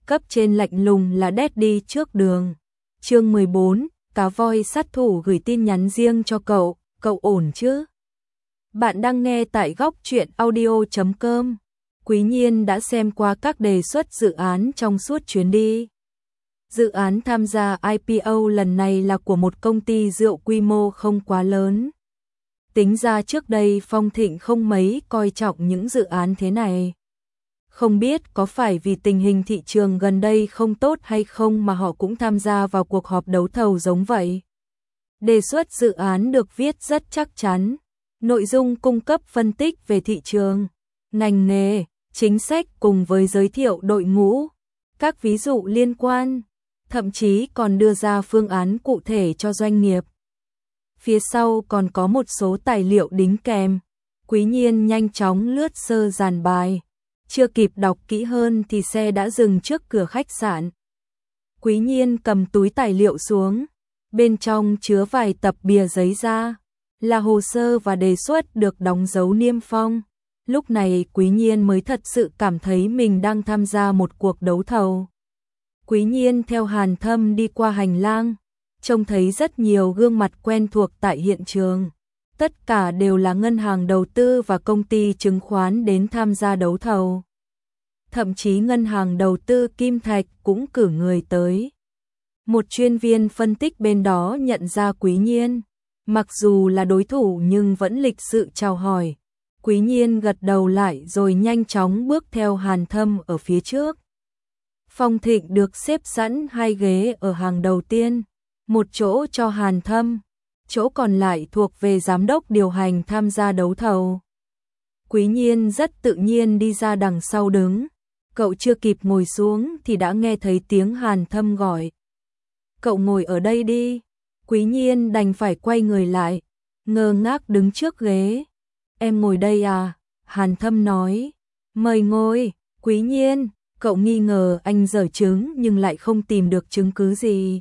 cấp trên lạnh lùng là Daddy trước đường. Chương 14, cá voi sát thủ gửi tin nhắn riêng cho cậu ổn chứ? Bạn đang nghe tại góc truyện audio.com. Quý Nhiên đã xem qua các đề xuất dự án trong suốt chuyến đi. Dự án tham gia IPO lần này là của một công ty rượu quy mô không quá lớn. Tính ra trước đây Phong Thịnh không mấy coi trọng những dự án thế này. Không biết có phải vì tình hình thị trường gần đây không tốt hay không mà họ cũng tham gia vào cuộc họp đấu thầu giống vậy. Đề xuất dự án được viết rất chắc chắn, nội dung cung cấp phân tích về thị trường, ngành nghề, chính sách cùng với giới thiệu đội ngũ, các ví dụ liên quan, thậm chí còn đưa ra phương án cụ thể cho doanh nghiệp. Phía sau còn có một số tài liệu đính kèm. Quý Nhiên nhanh chóng lướt sơ dàn bài. Chưa kịp đọc kỹ hơn thì xe đã dừng trước cửa khách sạn. Quý Nhiên cầm túi tài liệu xuống. Bên trong chứa vài tập bìa giấy da, là hồ sơ và đề xuất được đóng dấu niêm phong. Lúc này Quý Nhiên mới thật sự cảm thấy mình đang tham gia một cuộc đấu thầu. Quý Nhiên theo Hàn Thâm đi qua hành lang, trông thấy rất nhiều gương mặt quen thuộc tại hiện trường. Tất cả đều là ngân hàng đầu tư và công ty chứng khoán đến tham gia đấu thầu. Thậm chí ngân hàng đầu tư Kim Thạch cũng cử người tới. Một chuyên viên phân tích bên đó nhận ra Quý Nhiên, mặc dù là đối thủ nhưng vẫn lịch sự chào hỏi. Quý Nhiên gật đầu lại rồi nhanh chóng bước theo Hàn Thâm ở phía trước. Phong Thịnh được xếp sẵn 2 ghế ở hàng đầu tiên, một chỗ cho Hàn Thâm, chỗ còn lại thuộc về giám đốc điều hành tham gia đấu thầu. Quý Nhiên rất tự nhiên đi ra đằng sau đứng, cậu chưa kịp ngồi xuống thì đã nghe thấy tiếng Hàn Thâm gọi. Cậu ngồi ở đây đi. Quý Nhiên đành phải quay người lại, ngơ ngác đứng trước ghế. Em ngồi đây à? Hàn Thâm nói. Mời ngồi. Quý Nhiên, cậu nghi ngờ anh giở chứng nhưng lại không tìm được chứng cứ gì.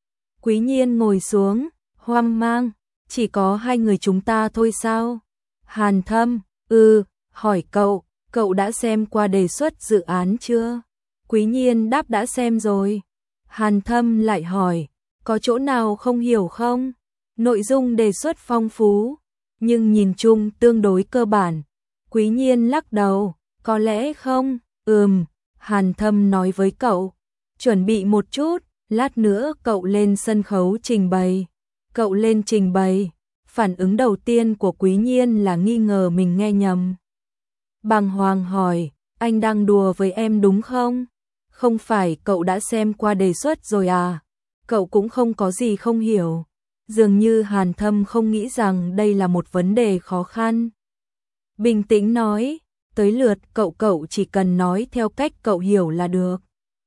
Quý Nhiên ngồi xuống, hoang mang, chỉ có 2 người chúng ta thôi sao? Hàn Thâm, hỏi cậu đã xem qua đề xuất dự án chưa? Quý Nhiên đáp đã xem rồi. Hàn Thâm lại hỏi, có chỗ nào không hiểu không? Nội dung đề xuất phong phú, nhưng nhìn chung tương đối cơ bản. Quý Nhiên lắc đầu, có lẽ không? Hàn Thâm nói với cậu, chuẩn bị một chút, lát nữa cậu lên sân khấu trình bày. Cậu lên trình bày, phản ứng đầu tiên của Quý Nhiên là nghi ngờ mình nghe nhầm. Bàng hoàng hỏi, anh đang đùa với em đúng không? Không phải cậu đã xem qua đề xuất rồi à? Cậu cũng không có gì không hiểu. Dường như Hàn Thâm không nghĩ rằng đây là một vấn đề khó khăn. Bình tĩnh nói, tới lượt cậu chỉ cần nói theo cách cậu hiểu là được.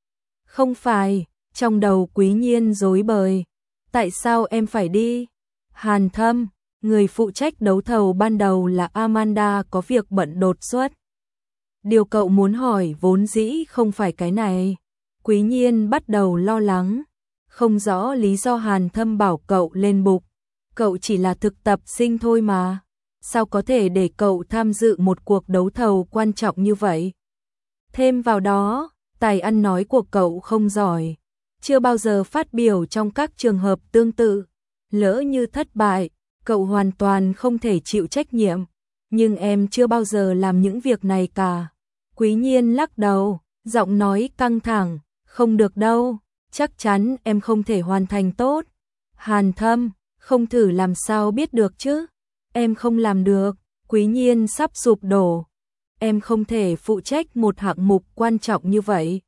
Không phải, trong đầu Quý Nhiên rối bời. Tại sao em phải đi? Hàn Thâm, người phụ trách đấu thầu ban đầu là Amanda có việc bận đột xuất. Điều cậu muốn hỏi vốn dĩ không phải cái này. Quý Nhiên bắt đầu lo lắng, không rõ lý do Hàn Thâm bảo cậu lên bục. Cậu chỉ là thực tập sinh thôi mà. Sao có thể để cậu tham dự một cuộc đấu thầu quan trọng như vậy? Thêm vào đó, tài ăn nói của cậu không giỏi. Chưa bao giờ phát biểu trong các trường hợp tương tự. Lỡ như thất bại, cậu hoàn toàn không thể chịu trách nhiệm. Nhưng em chưa bao giờ làm những việc này cả. Quý Nhiên lắc đầu, giọng nói căng thẳng, không được đâu, chắc chắn em không thể hoàn thành tốt. Hàn Thâm, không thử làm sao biết được chứ? Em không làm được. Quý Nhiên sắp sụp đổ. Em không thể phụ trách một hạng mục quan trọng như vậy.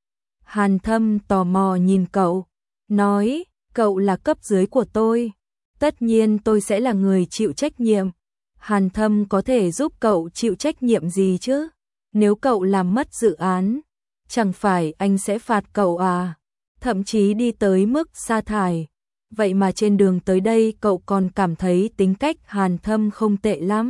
Hàn Thâm tò mò nhìn cậu, nói, cậu là cấp dưới của tôi. Tất nhiên tôi sẽ là người chịu trách nhiệm. Hàn Thâm có thể giúp cậu chịu trách nhiệm gì chứ? Nếu cậu làm mất dự án, chẳng phải anh sẽ phạt cậu à? Thậm chí đi tới mức sa thải. Vậy mà trên đường tới đây cậu còn cảm thấy tính cách Hàn Thâm không tệ lắm.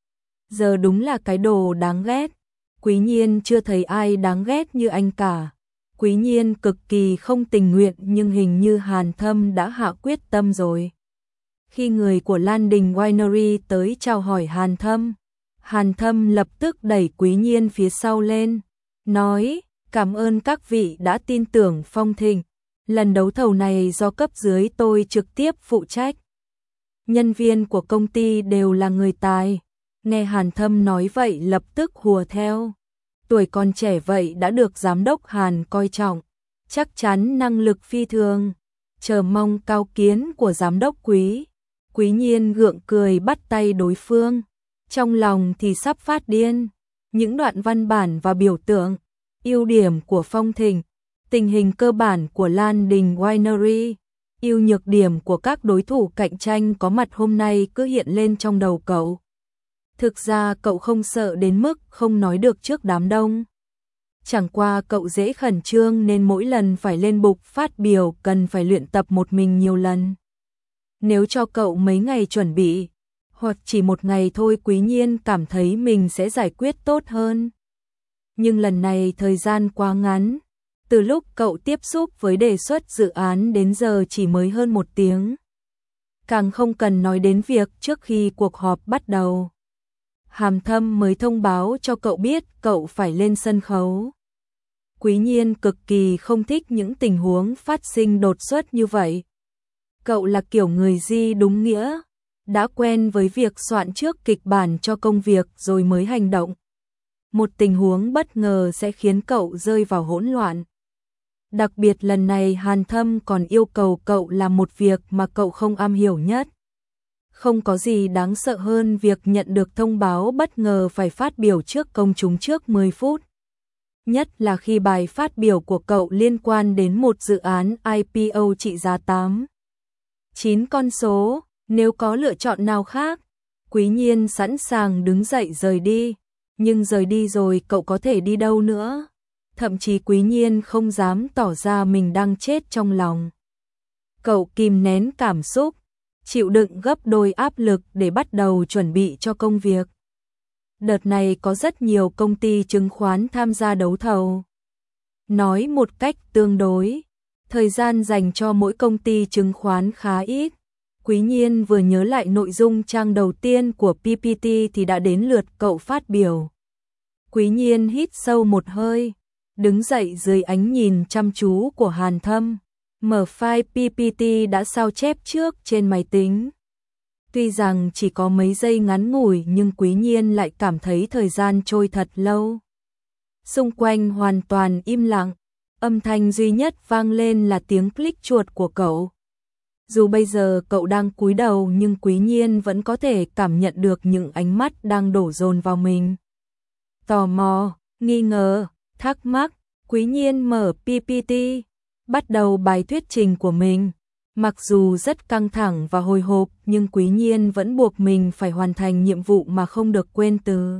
Giờ đúng là cái đồ đáng ghét. Quý Nhiên chưa thấy ai đáng ghét như anh cả. Quý Nhiên cực kỳ không tình nguyện nhưng hình như Hàn Thâm đã hạ quyết tâm rồi. Khi người của Lan Đình Winery tới chào hỏi Hàn Thâm lập tức đẩy Quý Nhiên phía sau lên, nói, Cảm ơn các vị đã tin tưởng Phong Thịnh. Lần đấu thầu này do cấp dưới tôi trực tiếp phụ trách. Nhân viên của công ty đều là người tài. Nghe Hàn Thâm nói vậy lập tức hùa theo. Tuổi còn trẻ vậy đã được giám đốc Hàn coi trọng. Chắc chắn năng lực phi thường. Chờ mong cao kiến của giám đốc Quý. Quý Nhiên gượng cười bắt tay đối phương. Trong lòng thì sắp phát điên. Những đoạn văn bản và biểu tượng, ưu điểm của Phong Thịnh, tình hình cơ bản của Lan Đình Winery, ưu nhược điểm của các đối thủ cạnh tranh có mặt hôm nay cứ hiện lên trong đầu cậu. Thực ra cậu không sợ đến mức không nói được trước đám đông. Chẳng qua cậu dễ khẩn trương nên mỗi lần phải lên bục phát biểu cần phải luyện tập một mình nhiều lần. Nếu cho cậu mấy ngày chuẩn bị, hoặc chỉ một ngày thôi Quý Nhiên cảm thấy mình sẽ giải quyết tốt hơn. Nhưng lần này thời gian quá ngắn, từ lúc cậu tiếp xúc với đề xuất dự án đến giờ chỉ mới hơn 1 tiếng. Càng không cần nói đến việc trước khi cuộc họp bắt đầu. Hàn Thâm mới thông báo cho cậu biết cậu phải lên sân khấu. Quý Nhiên cực kỳ không thích những tình huống phát sinh đột xuất như vậy. Cậu là kiểu người Di đúng nghĩa, đã quen với việc soạn trước kịch bản cho công việc rồi mới hành động. Một tình huống bất ngờ sẽ khiến cậu rơi vào hỗn loạn. Đặc biệt lần này Hàn Thâm còn yêu cầu cậu làm một việc mà cậu không am hiểu nhất. Không có gì đáng sợ hơn việc nhận được thông báo bất ngờ phải phát biểu trước công chúng trước 10 phút. Nhất là khi bài phát biểu của cậu liên quan đến một dự án IPO trị giá 9 con số, nếu có lựa chọn nào khác. Quý Nhiên sẵn sàng đứng dậy rời đi, nhưng rời đi rồi cậu có thể đi đâu nữa. Thậm chí Quý Nhiên không dám tỏ ra mình đang chết trong lòng. Cậu kìm nén cảm xúc, chịu đựng gấp đôi áp lực để bắt đầu chuẩn bị cho công việc. Đợt này có rất nhiều công ty chứng khoán tham gia đấu thầu. Nói một cách tương đối, thời gian dành cho mỗi công ty chứng khoán khá ít. Quý Nhiên vừa nhớ lại nội dung trang đầu tiên của PPT thì đã đến lượt cậu phát biểu. Quý Nhiên hít sâu một hơi, đứng dậy dưới ánh nhìn chăm chú của Hàn Thâm, mở file PPT đã sao chép trước trên máy tính. Tuy rằng chỉ có mấy giây ngắn ngủi nhưng Quý Nhiên lại cảm thấy thời gian trôi thật lâu. Xung quanh hoàn toàn im lặng, âm thanh duy nhất vang lên là tiếng click chuột của cậu. Dù bây giờ cậu đang cúi đầu nhưng Quý Nhiên vẫn có thể cảm nhận được những ánh mắt đang đổ dồn vào mình. Tò mò, nghi ngờ, thắc mắc, Quý Nhiên mở PPT, bắt đầu bài thuyết trình của mình. Mặc dù rất căng thẳng và hồi hộp nhưng Quý Nhiên vẫn buộc mình phải hoàn thành nhiệm vụ mà không được quên từ.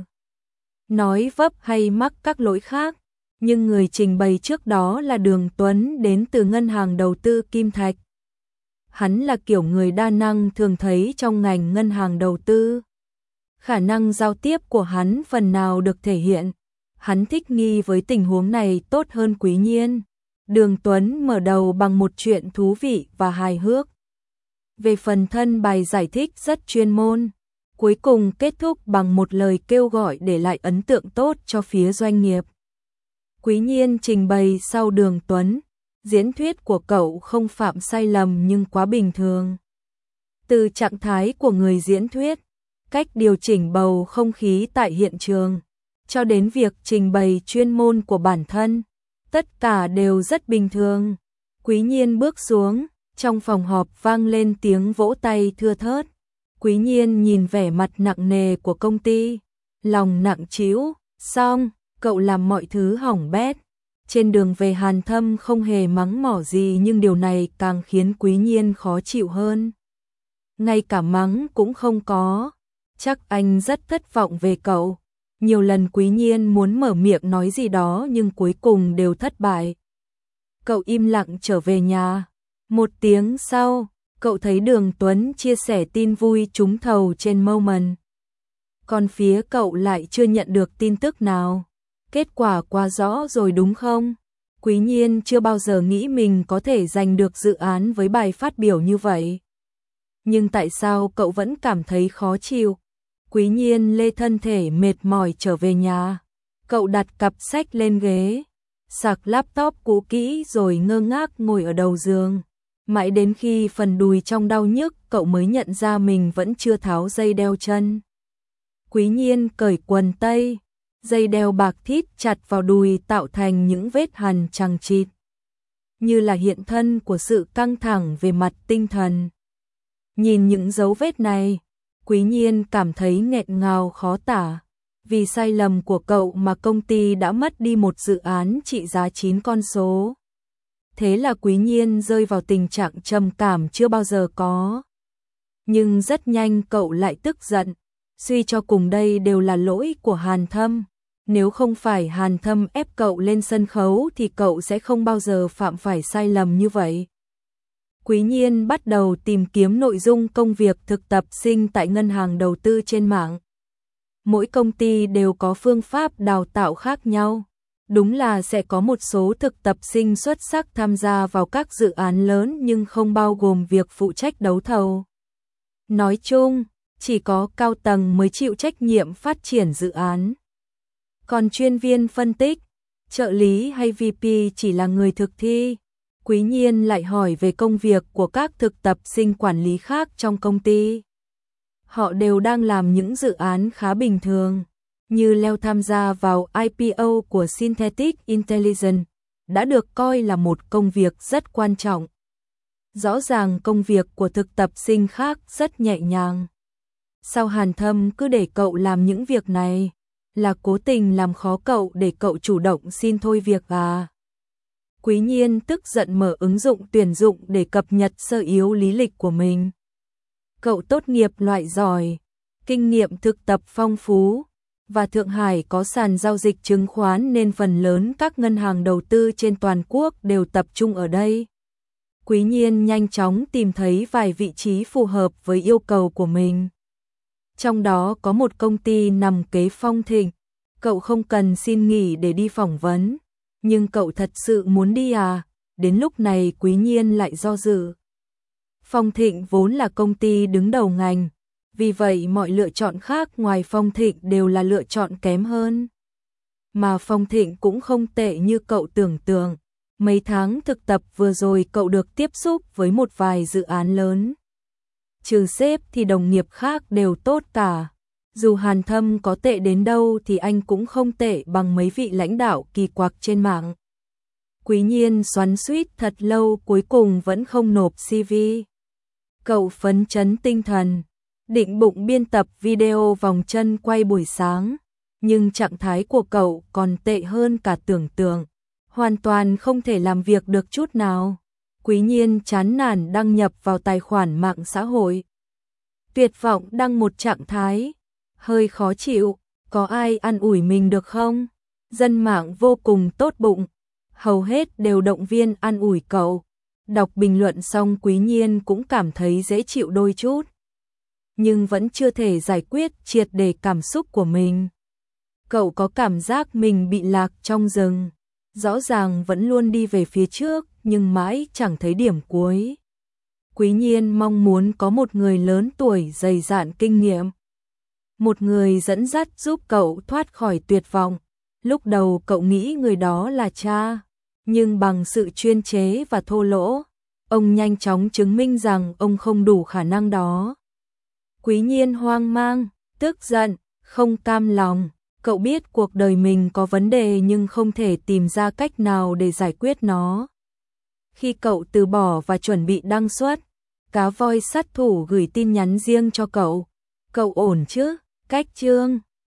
Nói vấp hay mắc các lỗi khác, nhưng người trình bày trước đó là Đường Tuấn đến từ ngân hàng đầu tư Kim Thạch. Hắn là kiểu người đa năng thường thấy trong ngành ngân hàng đầu tư. Khả năng giao tiếp của hắn phần nào được thể hiện. Hắn thích nghi với tình huống này tốt hơn Quý Nhiên. Đường Tuấn mở đầu bằng một chuyện thú vị và hài hước. Về phần thân bài giải thích rất chuyên môn. Cuối cùng kết thúc bằng một lời kêu gọi để lại ấn tượng tốt cho phía doanh nghiệp. Quý Nhiên trình bày sau Đường Tuấn. Diễn thuyết của cậu không phạm sai lầm nhưng quá bình thường. Từ trạng thái của người diễn thuyết, cách điều chỉnh bầu không khí tại hiện trường, cho đến việc trình bày chuyên môn của bản thân, tất cả đều rất bình thường. Quý Nhiên bước xuống, trong phòng họp vang lên tiếng vỗ tay thưa thớt. Quý Nhiên nhìn vẻ mặt nặng nề của công ty, lòng nặng trĩu, xong, cậu làm mọi thứ hỏng bét. Trên đường về Hàn Thâm không hề mắng mỏ gì nhưng điều này càng khiến Quý Nhiên khó chịu hơn. Ngay cả mắng cũng không có, chắc anh rất thất vọng về cậu. Nhiều lần Quý Nhiên muốn mở miệng nói gì đó nhưng cuối cùng đều thất bại. Cậu im lặng trở về nhà. 1 tiếng sau, cậu thấy Đường Tuấn chia sẻ tin vui trúng thầu trên Moment. Còn phía cậu lại chưa nhận được tin tức nào. Kết quả quá rõ rồi đúng không? Quý Nhiên chưa bao giờ nghĩ mình có thể giành được dự án với bài phát biểu như vậy. Nhưng tại sao cậu vẫn cảm thấy khó chịu? Quý Nhiên lê thân thể mệt mỏi trở về nhà. Cậu đặt cặp sách lên ghế. sạc laptop cũ kỹ rồi ngơ ngác ngồi ở đầu giường. Mãi đến khi phần đùi trong đau nhức, cậu mới nhận ra mình vẫn chưa tháo dây đeo chân. Quý Nhiên cởi quần tây, dây đeo bạc thít chặt vào đùi tạo thành những vết hằn chằng chịt, như là hiện thân của sự căng thẳng về mặt tinh thần. Nhìn những dấu vết này, Quý Nhiên cảm thấy nghẹn ngào khó tả. Vì sai lầm của cậu mà công ty đã mất đi một dự án trị giá 9 con số. Thế là Quý Nhiên rơi vào tình trạng trầm cảm chưa bao giờ có. Nhưng rất nhanh cậu lại tức giận. Suy cho cùng đây đều là lỗi của Hàn Thâm. Nếu không phải Hàn Thâm ép cậu lên sân khấu thì cậu sẽ không bao giờ phạm phải sai lầm như vậy. Quý Nhiên bắt đầu tìm kiếm nội dung công việc thực tập sinh tại ngân hàng đầu tư trên mạng. Mỗi công ty đều có phương pháp đào tạo khác nhau. Đúng là sẽ có một số thực tập sinh xuất sắc tham gia vào các dự án lớn nhưng không bao gồm việc phụ trách đấu thầu. Nói chung, chỉ có cao tầng mới chịu trách nhiệm phát triển dự án. Còn chuyên viên phân tích, trợ lý hay VP chỉ là người thực thi. Quý Nhiên lại hỏi về công việc của các thực tập sinh quản lý khác trong công ty. Họ đều đang làm những dự án khá bình thường, như leo tham gia vào IPO của Synthetic Intelligence, đã được coi là một công việc rất quan trọng. Rõ ràng công việc của thực tập sinh khác rất nhẹ nhàng. Sao Hàn Thâm cứ để cậu làm những việc này? Là cố tình làm khó cậu để cậu chủ động xin thôi việc à? Quý Nhiên tức giận mở ứng dụng tuyển dụng để cập nhật sơ yếu lý lịch của mình. Cậu tốt nghiệp loại giỏi, kinh nghiệm thực tập phong phú, và Thượng Hải có sàn giao dịch chứng khoán nên phần lớn các ngân hàng đầu tư trên toàn quốc đều tập trung ở đây. Quý Nhiên nhanh chóng tìm thấy vài vị trí phù hợp với yêu cầu của mình. Trong đó có một công ty nằm kế Phong Thịnh. Cậu không cần xin nghỉ để đi phỏng vấn, nhưng cậu thật sự muốn đi à? Đến lúc này Quý Nhiên lại do dự. Phong Thịnh vốn là công ty đứng đầu ngành, vì vậy mọi lựa chọn khác ngoài Phong Thịnh đều là lựa chọn kém hơn. Mà Phong Thịnh cũng không tệ như cậu tưởng tượng. Mấy tháng thực tập vừa rồi cậu được tiếp xúc với một vài dự án lớn. Trừ sếp thì đồng nghiệp khác đều tốt cả. Dù Hàn Thâm có tệ đến đâu thì anh cũng không tệ bằng mấy vị lãnh đạo kỳ quặc trên mạng. Quý Nhiên xoắn xuýt thật lâu cuối cùng vẫn không nộp CV. Cậu phấn chấn tinh thần, định bụng biên tập video vòng chân quay buổi sáng, nhưng trạng thái của cậu còn tệ hơn cả tưởng tượng, hoàn toàn không thể làm việc được chút nào. Quý Nhiên chán nản đăng nhập vào tài khoản mạng xã hội. Tuyệt vọng đăng một trạng thái, hơi khó chịu, có ai an ủi mình được không? Dân mạng vô cùng tốt bụng, hầu hết đều động viên an ủi cậu. Đọc bình luận xong Quý Nhiên cũng cảm thấy dễ chịu đôi chút. Nhưng vẫn chưa thể giải quyết triệt để cảm xúc của mình. Cậu có cảm giác mình bị lạc trong rừng. Rõ ràng vẫn luôn đi về phía trước, nhưng mãi chẳng thấy điểm cuối. Quý Nhiên mong muốn có một người lớn tuổi dày dạn kinh nghiệm. Một người dẫn dắt giúp cậu thoát khỏi tuyệt vọng. Lúc đầu cậu nghĩ người đó là cha, nhưng bằng sự chuyên chế và thô lỗ, ông nhanh chóng chứng minh rằng ông không đủ khả năng đó. Quý Nhiên hoang mang, tức giận, không cam lòng. Cậu biết cuộc đời mình có vấn đề nhưng không thể tìm ra cách nào để giải quyết nó. Khi cậu từ bỏ và chuẩn bị đăng xuất, cá voi sát thủ gửi tin nhắn riêng cho cậu. Cậu ổn chứ? Cách chương